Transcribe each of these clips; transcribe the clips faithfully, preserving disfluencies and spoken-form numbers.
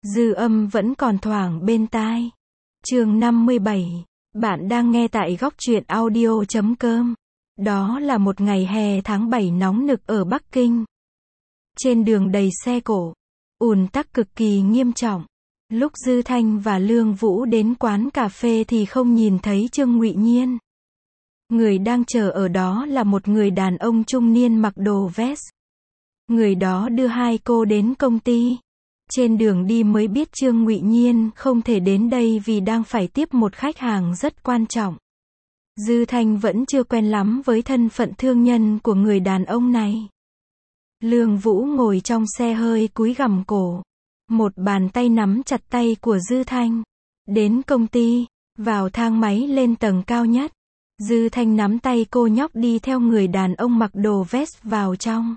Dư âm vẫn còn thoảng bên tai. Chương năm mươi bảy. Bạn đang nghe tại góc truyện audio chấm com. Đó là một ngày hè tháng bảy nóng nực ở Bắc Kinh. Trên đường đầy xe cộ, ùn tắc cực kỳ nghiêm trọng. Lúc Dư Thanh và Lương Vũ đến quán cà phê thì không nhìn thấy Trương Ngụy Nhiên. Người đang chờ ở đó là một người đàn ông trung niên mặc đồ vest. Người đó đưa hai cô đến công ty. Trên đường đi mới biết Trương Ngụy Nhiên không thể đến đây vì đang phải tiếp một khách hàng rất quan trọng. Dư Thanh vẫn chưa quen lắm với thân phận thương nhân của người đàn ông này. Lương Vũ ngồi trong xe hơi cúi gằm cổ. Một bàn tay nắm chặt tay của Dư Thanh. Đến công ty, vào thang máy lên tầng cao nhất. Dư Thanh nắm tay cô nhóc đi theo người đàn ông mặc đồ vest vào trong.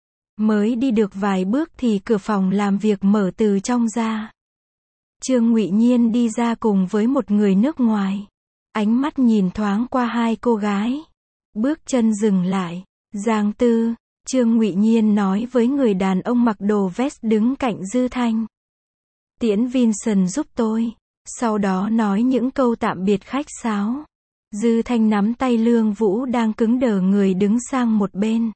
Mới đi được vài bước thì cửa phòng làm việc mở từ trong ra. Trương Ngụy Nhiên đi ra cùng với một người nước ngoài. Ánh mắt nhìn thoáng qua hai cô gái. Bước chân dừng lại. Giang Tư, Trương Ngụy Nhiên nói với người đàn ông mặc đồ vest đứng cạnh Dư Thanh. Tiễn Vincent giúp tôi. Sau đó nói những câu tạm biệt khách sáo. Dư Thanh nắm tay Lương Vũ đang cứng đờ người đứng sang một bên.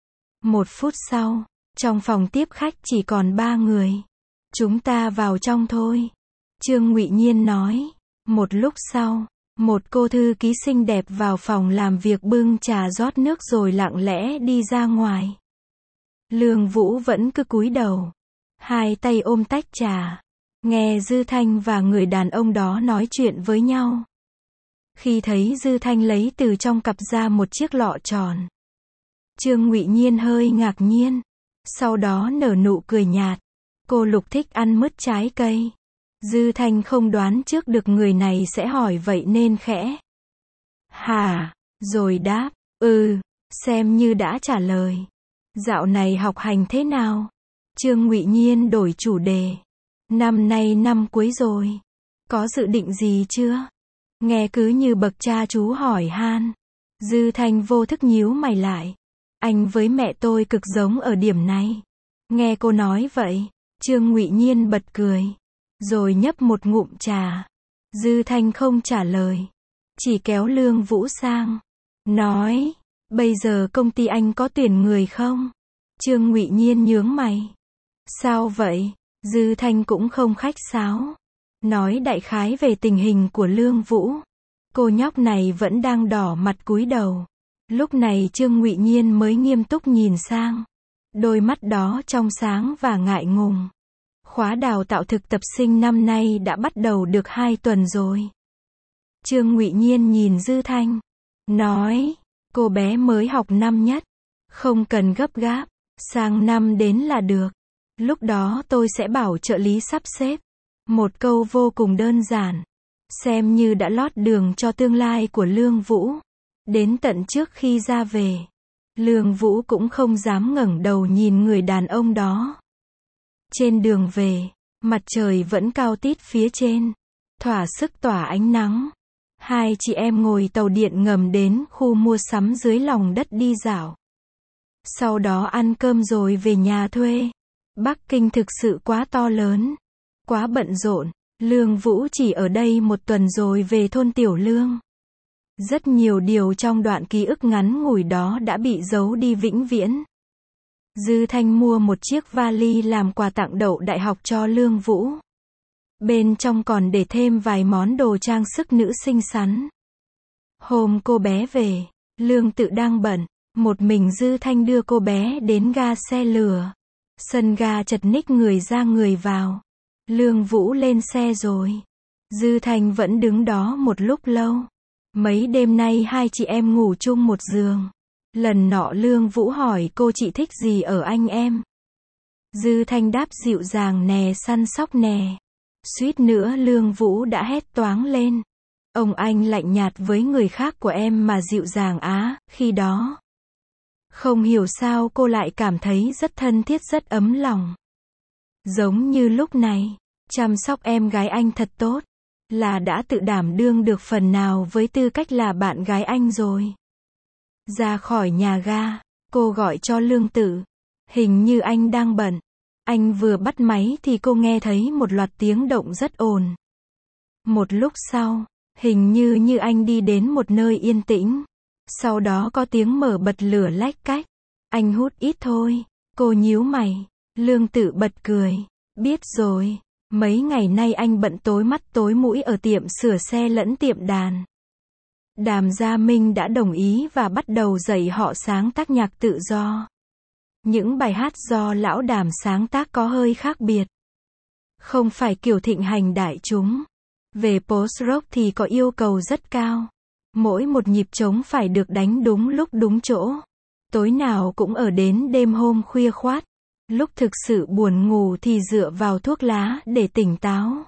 Một phút sau, trong phòng tiếp khách chỉ còn ba người. Chúng ta vào trong thôi. Trương Ngụy Nhiên nói. Một lúc sau, một cô thư ký xinh đẹp vào phòng làm việc bưng trà rót nước rồi lặng lẽ đi ra ngoài. Lương Vũ vẫn cứ cúi đầu. Hai tay ôm tách trà. Nghe Dư Thanh và người đàn ông đó nói chuyện với nhau. Khi thấy Dư Thanh lấy từ trong cặp ra một chiếc lọ tròn. Trương Ngụy Nhiên hơi ngạc nhiên. Sau đó nở nụ cười nhạt. Cô Lục thích ăn mứt trái cây. Dư Thanh không đoán trước được người này sẽ hỏi vậy nên khẽ. Hả? Rồi đáp. Ừ, xem như đã trả lời. Dạo này học hành thế nào? Trương Ngụy Nhiên đổi chủ đề. Năm nay năm cuối rồi. Có dự định gì chưa? Nghe cứ như bậc cha chú hỏi han. Dư Thanh vô thức nhíu mày lại. Anh với mẹ tôi cực giống ở điểm này. Nghe cô nói vậy, Trương Ngụy Nhiên bật cười. Rồi nhấp một ngụm trà. Dư Thanh không trả lời. Chỉ kéo Lương Vũ sang. Nói, bây giờ công ty anh có tuyển người không? Trương Ngụy Nhiên nhướng mày. Sao vậy? Dư Thanh cũng không khách sáo. Nói đại khái về tình hình của Lương Vũ. Cô nhóc này vẫn đang đỏ mặt cúi đầu. Lúc này Trương Ngụy Nhiên mới nghiêm túc nhìn sang. Đôi mắt đó trong sáng và ngại ngùng. Khóa đào tạo thực tập sinh năm nay đã bắt đầu được hai tuần rồi. Trương Ngụy Nhiên nhìn Dư Thanh. Nói, cô bé mới học năm nhất. Không cần gấp gáp. Sang năm đến là được. Lúc đó tôi sẽ bảo trợ lý sắp xếp. Một câu vô cùng đơn giản. Xem như đã lót đường cho tương lai của Lương Vũ. Đến tận trước khi ra về, Lương Vũ cũng không dám ngẩng đầu nhìn người đàn ông đó. Trên đường về, mặt trời vẫn cao tít phía trên, thỏa sức tỏa ánh nắng. Hai chị em ngồi tàu điện ngầm đến khu mua sắm dưới lòng đất đi dạo. Sau đó ăn cơm rồi về nhà thuê. Bắc Kinh thực sự quá to lớn, quá bận rộn. Lương Vũ chỉ ở đây một tuần rồi về thôn Tiểu Lương. Rất nhiều điều trong đoạn ký ức ngắn ngủi đó đã bị giấu đi vĩnh viễn. Dư Thanh mua một chiếc vali làm quà tặng đậu đại học cho Lương Vũ. Bên trong còn để thêm vài món đồ trang sức nữ xinh xắn. Hôm cô bé về, Lương Tự đang bận, một mình Dư Thanh đưa cô bé đến ga xe lửa. Sân ga chật ních người ra người vào. Lương Vũ lên xe rồi. Dư Thanh vẫn đứng đó một lúc lâu. Mấy đêm nay hai chị em ngủ chung một giường. Lần nọ Lương Vũ hỏi cô chị thích gì ở anh em. Dư Thanh đáp dịu dàng nè, săn sóc nè. Suýt nữa Lương Vũ đã hét toáng lên. Ông anh lạnh nhạt với người khác của em mà dịu dàng á, khi đó. Không hiểu sao cô lại cảm thấy rất thân thiết, rất ấm lòng. Giống như lúc này, chăm sóc em gái anh thật tốt. Là đã tự đảm đương được phần nào với tư cách là bạn gái anh rồi. Ra khỏi nhà ga, cô gọi cho Lương Tự. Hình như anh đang bận. Anh vừa bắt máy thì cô nghe thấy một loạt tiếng động rất ồn. Một lúc sau, hình như như anh đi đến một nơi yên tĩnh. Sau đó có tiếng mở bật lửa lách cách. Anh hút ít thôi. Cô nhíu mày. Lương Tự bật cười. Biết rồi. Mấy ngày nay anh bận tối mắt tối mũi ở tiệm sửa xe lẫn tiệm đàn. Đàm Gia Minh đã đồng ý và bắt đầu dạy họ sáng tác nhạc tự do. Những bài hát do lão Đàm sáng tác có hơi khác biệt. Không phải kiểu thịnh hành đại chúng. Về post-rock thì có yêu cầu rất cao. Mỗi một nhịp trống phải được đánh đúng lúc đúng chỗ. Tối nào cũng ở đến đêm hôm khuya khoát. Lúc thực sự buồn ngủ thì dựa vào thuốc lá để tỉnh táo.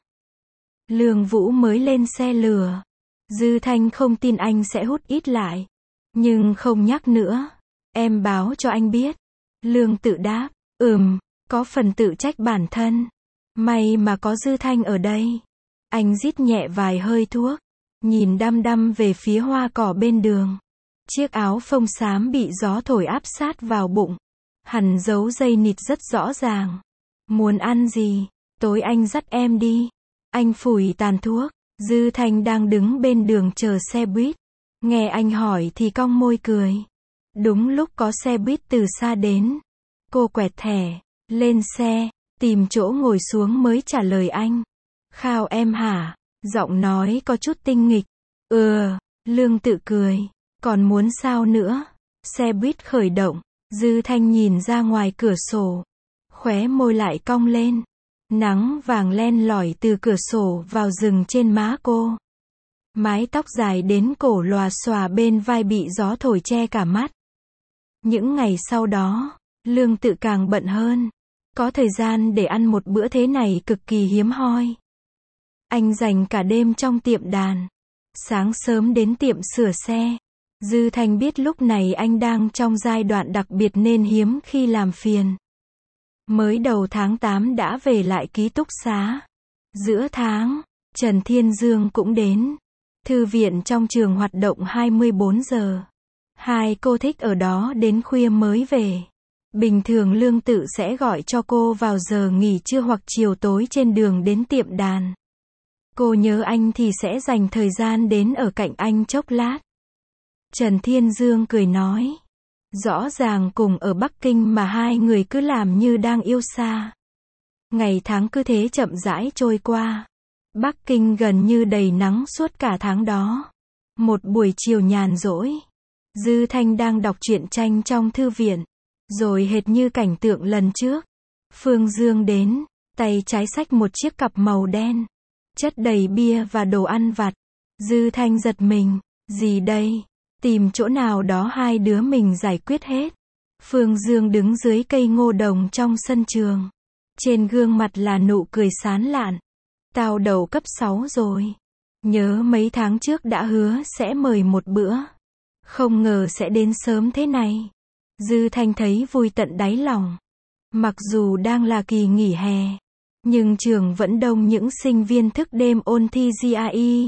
Lương Vũ mới lên xe lừa. Dư Thanh không tin anh sẽ hút ít lại. Nhưng không nhắc nữa. Em báo cho anh biết. Lương Tự đáp. Ừm, có phần tự trách bản thân. May mà có Dư Thanh ở đây. Anh rít nhẹ vài hơi thuốc. Nhìn đăm đăm về phía hoa cỏ bên đường. Chiếc áo phông xám bị gió thổi áp sát vào bụng. Hẳn dấu dây nịt rất rõ ràng. Muốn ăn gì? Tối anh dắt em đi. Anh phủi tàn thuốc. Dư Thanh đang đứng bên đường chờ xe buýt. Nghe anh hỏi thì cong môi cười. Đúng lúc có xe buýt từ xa đến. Cô quẹt thẻ. Lên xe. Tìm chỗ ngồi xuống mới trả lời anh. Khao em hả? Giọng nói có chút tinh nghịch. Ừ. Lương Tự cười. Còn muốn sao nữa? Xe buýt khởi động. Dư Thanh nhìn ra ngoài cửa sổ. Khóe môi lại cong lên. Nắng vàng len lỏi từ cửa sổ vào rừng trên má cô. Mái tóc dài đến cổ lòa xòa bên vai bị gió thổi che cả mắt. Những ngày sau đó, Lương Tự càng bận hơn. Có thời gian để ăn một bữa thế này cực kỳ hiếm hoi. Anh dành cả đêm trong tiệm đàn. Sáng sớm đến tiệm sửa xe. Dư Thanh biết lúc này anh đang trong giai đoạn đặc biệt nên hiếm khi làm phiền. Mới đầu tháng tám đã về lại ký túc xá. Giữa tháng, Trần Thiên Dương cũng đến. Thư viện trong trường hoạt động hai mươi bốn giờ. Hai cô thích ở đó đến khuya mới về. Bình thường Lương Tự sẽ gọi cho cô vào giờ nghỉ trưa hoặc chiều tối trên đường đến tiệm đàn. Cô nhớ anh thì sẽ dành thời gian đến ở cạnh anh chốc lát. Trần Thiên Dương cười nói. Rõ ràng cùng ở Bắc Kinh mà hai người cứ làm như đang yêu xa. Ngày tháng cứ thế chậm rãi trôi qua. Bắc Kinh gần như đầy nắng suốt cả tháng đó. Một buổi chiều nhàn rỗi. Dư Thanh đang đọc truyện tranh trong thư viện. Rồi hệt như cảnh tượng lần trước. Phương Dương đến, tay trái xách một chiếc cặp màu đen. Chất đầy bia và đồ ăn vặt. Dư Thanh giật mình. Gì đây? Tìm chỗ nào đó hai đứa mình giải quyết hết. Phương Dương đứng dưới cây ngô đồng trong sân trường. Trên gương mặt là nụ cười sán lạn. Tao đầu cấp sáu rồi. Nhớ mấy tháng trước đã hứa sẽ mời một bữa. Không ngờ sẽ đến sớm thế này. Dư Thanh thấy vui tận đáy lòng. Mặc dù đang là kỳ nghỉ hè. Nhưng trường vẫn đông những sinh viên thức đêm ôn thi giê i e.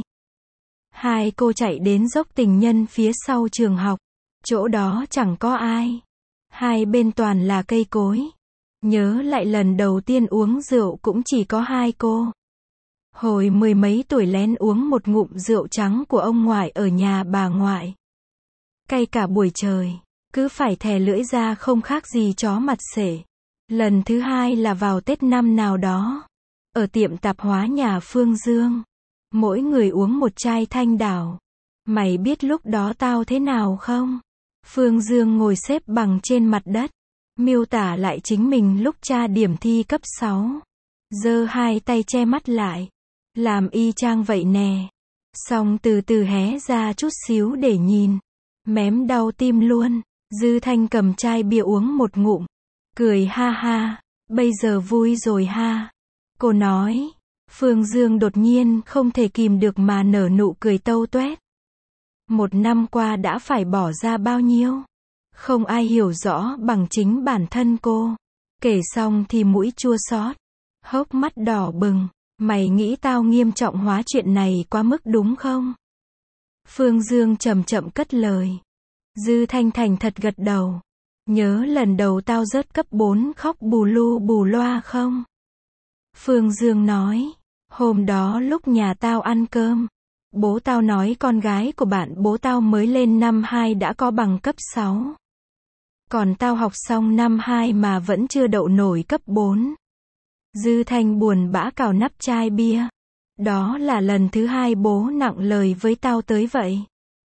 Hai cô chạy đến dốc Tình Nhân phía sau trường học. Chỗ đó chẳng có ai. Hai bên toàn là cây cối. Nhớ lại lần đầu tiên uống rượu cũng chỉ có hai cô. Hồi mười mấy tuổi lén uống một ngụm rượu trắng của ông ngoại ở nhà bà ngoại. Cay cả buổi trời. Cứ phải thè lưỡi ra không khác gì chó mặt xể. Lần thứ hai là vào Tết năm nào đó. Ở tiệm tạp hóa nhà Phương Dương. Mỗi người uống một chai Thanh Đảo. Mày biết lúc đó tao thế nào không? Phương Dương ngồi xếp bằng trên mặt đất. Miêu tả lại chính mình lúc tra điểm thi cấp sáu. Giơ hai tay che mắt lại. Làm y chang vậy nè. Xong từ từ hé ra chút xíu để nhìn. Mém đau tim luôn. Dư Thanh cầm chai bia uống một ngụm. Cười ha ha. Bây giờ vui rồi ha. Cô nói. Phương Dương đột nhiên không thể kìm được mà nở nụ cười tâu tuét. Một năm qua đã phải bỏ ra bao nhiêu? Không ai hiểu rõ bằng chính bản thân cô. Kể xong thì mũi chua xót. Hốc mắt đỏ bừng. Mày nghĩ tao nghiêm trọng hóa chuyện này quá mức đúng không? Phương Dương chậm chậm cất lời. Dư Thanh thành thật gật đầu. Nhớ lần đầu tao rớt cấp bốn khóc bù lu bù loa không? Phương Dương nói, hôm đó lúc nhà tao ăn cơm, bố tao nói con gái của bạn bố tao mới lên năm hai đã có bằng cấp sáu. Còn tao học xong năm hai mà vẫn chưa đậu nổi cấp bốn. Dư Thanh buồn bã cào nắp chai bia. Đó là lần thứ hai bố nặng lời với tao tới vậy.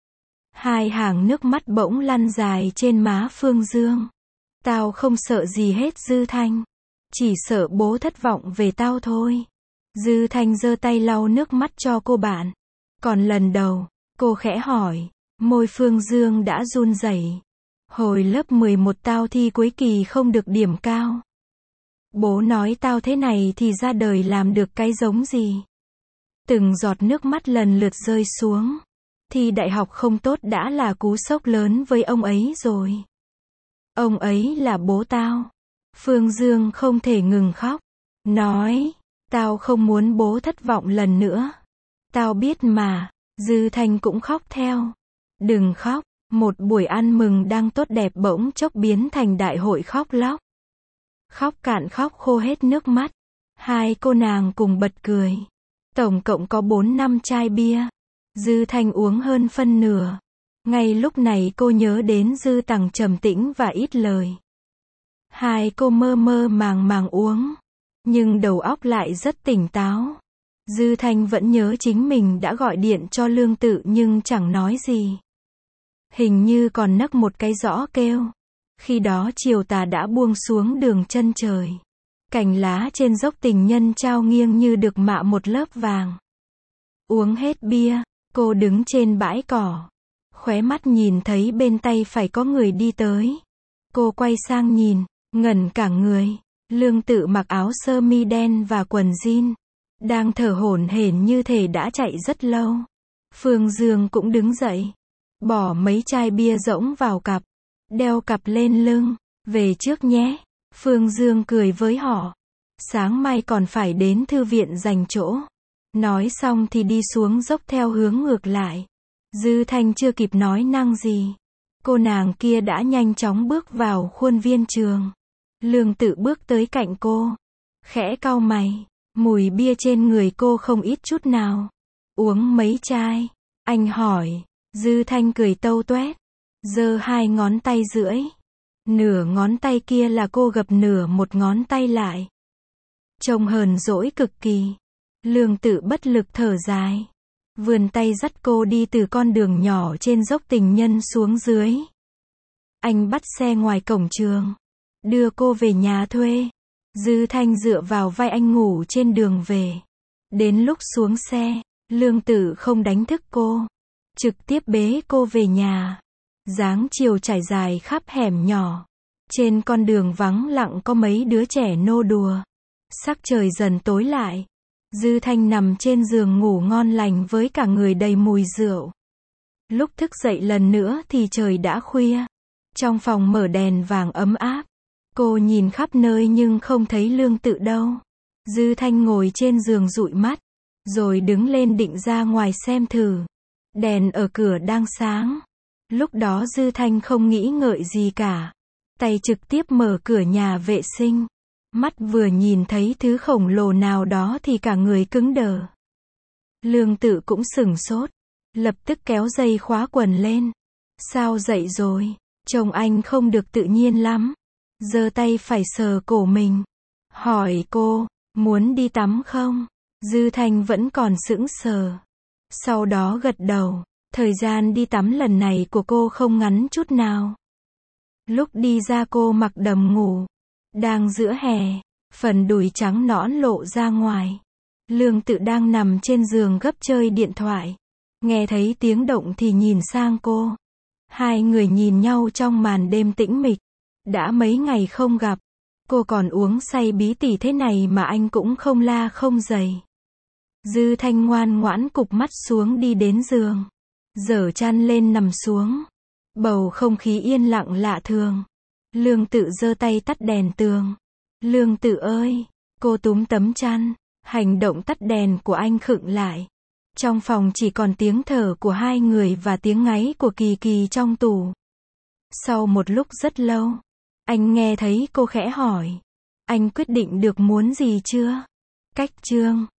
Hai hàng nước mắt bỗng lăn dài trên má Phương Dương. Tao không sợ gì hết Dư Thanh. Chỉ sợ bố thất vọng về tao thôi. Dư Thanh giơ tay lau nước mắt cho cô bạn. Còn lần đầu, cô khẽ hỏi, môi Phương Dương đã run rẩy. Hồi lớp mười một tao thi cuối kỳ không được điểm cao. Bố nói tao thế này thì ra đời làm được cái giống gì. Từng giọt nước mắt lần lượt rơi xuống. Thi đại học không tốt đã là cú sốc lớn với ông ấy rồi. Ông ấy là bố tao. Phương Dương không thể ngừng khóc. Nói, tao không muốn bố thất vọng lần nữa. Tao biết mà. Dư Thanh cũng khóc theo. Đừng khóc. Một buổi ăn mừng đang tốt đẹp bỗng chốc biến thành đại hội khóc lóc. Khóc cạn khóc khô hết nước mắt. Hai cô nàng cùng bật cười. Tổng cộng có bốn năm chai bia. Dư Thanh uống hơn phân nửa. Ngay lúc này cô nhớ đến Dư Tằng trầm tĩnh và ít lời. Hai cô mơ mơ màng màng uống. Nhưng đầu óc lại rất tỉnh táo. Dư Thanh vẫn nhớ chính mình đã gọi điện cho Lương Tự nhưng chẳng nói gì. Hình như còn nấc một cái giõ kêu. Khi đó chiều tà đã buông xuống đường chân trời. Cành lá trên dốc Tình Nhân trao nghiêng như được mạ một lớp vàng. Uống hết bia, cô đứng trên bãi cỏ. Khóe mắt nhìn thấy bên tay phải có người đi tới. Cô quay sang nhìn, ngẩn cả người. Lương Tự mặc áo sơ mi đen và quần jean. Đang thở hổn hển như thể đã chạy rất lâu. Phương Dương cũng đứng dậy. Bỏ mấy chai bia rỗng vào cặp. Đeo cặp lên lưng. Về trước nhé. Phương Dương cười với họ. Sáng mai còn phải đến thư viện dành chỗ. Nói xong thì đi xuống dốc theo hướng ngược lại. Dư Thanh chưa kịp nói năng gì. Cô nàng kia đã nhanh chóng bước vào khuôn viên trường. Lương Tự bước tới cạnh cô. Khẽ cau mày. Mùi bia trên người cô không ít chút nào. Uống mấy chai? Anh hỏi. Dư Thanh cười tâu tuét. Giơ hai ngón tay rưỡi. Nửa ngón tay kia là cô gập nửa một ngón tay lại. Trông hờn dỗi cực kỳ. Lương Tự bất lực thở dài. Vươn tay dắt cô đi từ con đường nhỏ trên dốc Tình Nhân xuống dưới. Anh bắt xe ngoài cổng trường. Đưa cô về nhà thuê. Dư Thanh dựa vào vai anh ngủ trên đường về. Đến lúc xuống xe, Lương Tự không đánh thức cô. Trực tiếp bế cô về nhà. Dáng chiều trải dài khắp hẻm nhỏ. Trên con đường vắng lặng có mấy đứa trẻ nô đùa. Sắc trời dần tối lại. Dư Thanh nằm trên giường ngủ ngon lành với cả người đầy mùi rượu. Lúc thức dậy lần nữa thì trời đã khuya. Trong phòng mở đèn vàng ấm áp. Cô nhìn khắp nơi nhưng không thấy Lương Tự đâu. Dư Thanh ngồi trên giường dụi mắt. Rồi đứng lên định ra ngoài xem thử. Đèn ở cửa đang sáng. Lúc đó Dư Thanh không nghĩ ngợi gì cả. Tay trực tiếp mở cửa nhà vệ sinh. Mắt vừa nhìn thấy thứ khổng lồ nào đó thì cả người cứng đờ. Lương Tự cũng sửng sốt. Lập tức kéo dây khóa quần lên. Sao dậy rồi? Trông anh không được tự nhiên lắm. Giơ tay phải sờ cổ mình. Hỏi cô, muốn đi tắm không? Dư Thanh vẫn còn sững sờ. Sau đó gật đầu. Thời gian đi tắm lần này của cô không ngắn chút nào. Lúc đi ra cô mặc đầm ngủ. Đang giữa hè. Phần đùi trắng nõn lộ ra ngoài. Lương Tự đang nằm trên giường gấp chơi điện thoại. Nghe thấy tiếng động thì nhìn sang cô. Hai người nhìn nhau trong màn đêm tĩnh mịch. Đã mấy ngày không gặp. Cô còn uống say bí tỉ thế này mà anh cũng không la không dày. Dư Thanh ngoan ngoãn cụp mắt xuống đi đến giường. Giở chăn lên nằm xuống. Bầu không khí yên lặng lạ thường. Lương Tự giơ tay tắt đèn tường. Lương Tự ơi! Cô túm tấm chăn. Hành động tắt đèn của anh khựng lại. Trong phòng chỉ còn tiếng thở của hai người và tiếng ngáy của Kỳ Kỳ trong tủ. Sau một lúc rất lâu, Anh nghe thấy cô khẽ hỏi. Anh quyết định được muốn gì chưa? Cách chương